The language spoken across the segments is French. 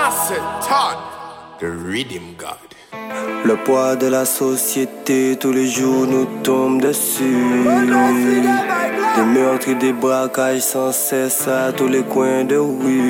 Master Todd, the Rhythm God. Le poids de la société, tous les jours nous tombe dessus. Des meurtres et des braquages sans cesse à tous les coins de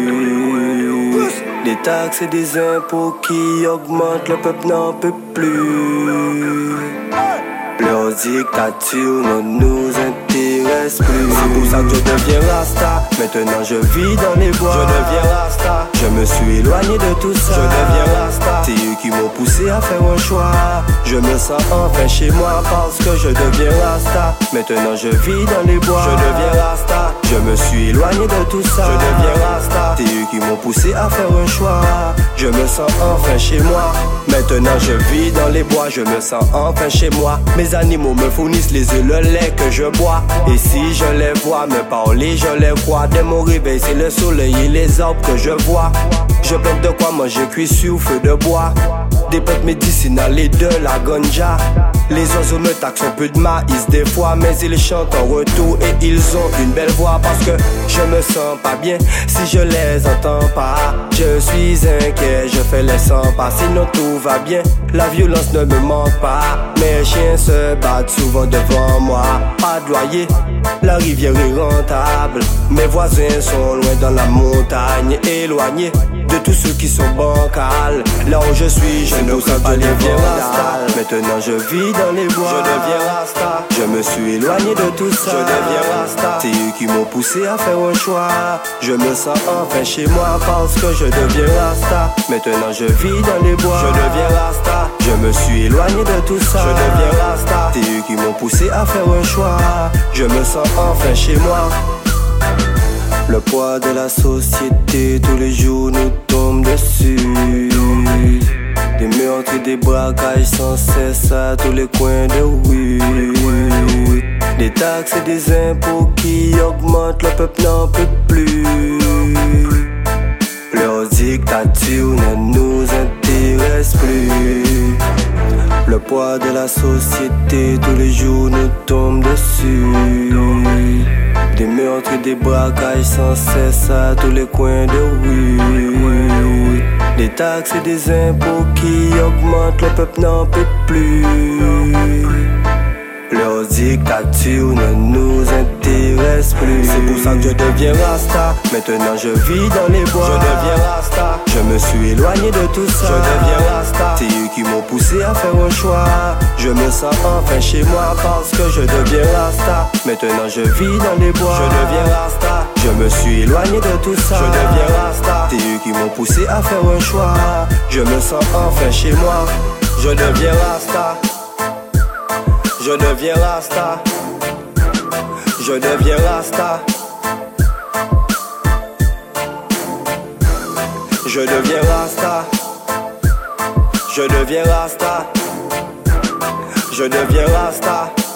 rue. Des taxes et des impôts qui augmentent, le peuple n'en peut plus. Leur dictature ne nous intéresse plus. C'est pour ça que je deviens Rasta. Maintenant je vis dans les bois. Je deviens Rasta. Je me suis éloigné de tout ça. Je deviens Rasta. C'est eux qui m'ont poussé à faire un choix. Je me sens enfin chez moi parce que je deviens Rasta. Maintenant je vis dans les bois. Je deviens Rasta. Je me suis éloigné de tout ça. Je deviens Rasta. C'est eux qui m'ont poussé à faire un choix. Je me sens enfin chez moi. Maintenant je vis dans les bois. Je me sens enfin chez moi. Mes animaux me fournissent les œufs, le lait que je bois. Et si je les vois me parler, je les crois. Dès mon réveil, c'est le soleil et les arbres que je vois. Je plante de quoi manger cuit sur feu de bois. Des plantes médicinales et de la ganja. Les oiseaux me taxent un peu de maïs des fois, mais ils chantent en retour et ils ont une belle voix. Parce que je me sens pas bien si je les entends pas. Je suis inquiet, je fais les 100 pas, sinon tout va bien. La violence ne me manque pas. Mes chiens se battent souvent devant moi. Pas de loyer, la rivière est rentable. Mes voisins sont loin dans la montagne, éloignés de tous ceux qui sont bancals. Là où je suis, je ne crains pas les vandales. Maintenant je vis dans les bois. Je deviens Rasta. Je me suis éloigné de tout ça. Je deviens Rasta. C'est eux qui m'ont poussé à faire un choix. Je me sens enfin chez moi parce que je deviens Rasta. Maintenant je vis dans les bois. Je deviens Rasta. Je me suis éloigné de tout ça. Je deviens Rasta. C'est eux qui m'ont poussé à faire un choix. Je me sens enfin chez moi. Le poids de la société, tous les jours nous tombe dessus. Des meurtres et des braquages sans cesse à tous les coins de rue. Des taxes et des impôts qui augmentent, le peuple n'en peut plus. Leur dictature ne nous intéresse plus. Le poids de la société, tous les jours nous tombe dessus. Des meurtres et des braquages sans cesse à tous les coins de rue. Des taxes et des impôts qui augmentent, le peuple n'en peut plus. Leur dictature ne nous intéresse plus. C'est pour ça que je deviens Rasta. Maintenant je vis dans les bois. Je deviens Rasta. Je me suis éloigné de tout ça. Je deviens Rasta. C'est eux qui m'ont poussé à faire un choix. Je me sens enfin chez moi parce que je deviens Rasta. Maintenant je vis dans les bois. Je deviens Rasta. Je me suis éloigné de tout ça. Je deviens Rasta. C'est eux qui m'ont poussé à faire un choix. Je me sens enfin chez moi. Je deviens Rasta. Je deviens Rasta. Je deviens Rasta. Je deviens Rasta. Je deviens Rasta. Je deviens Rasta.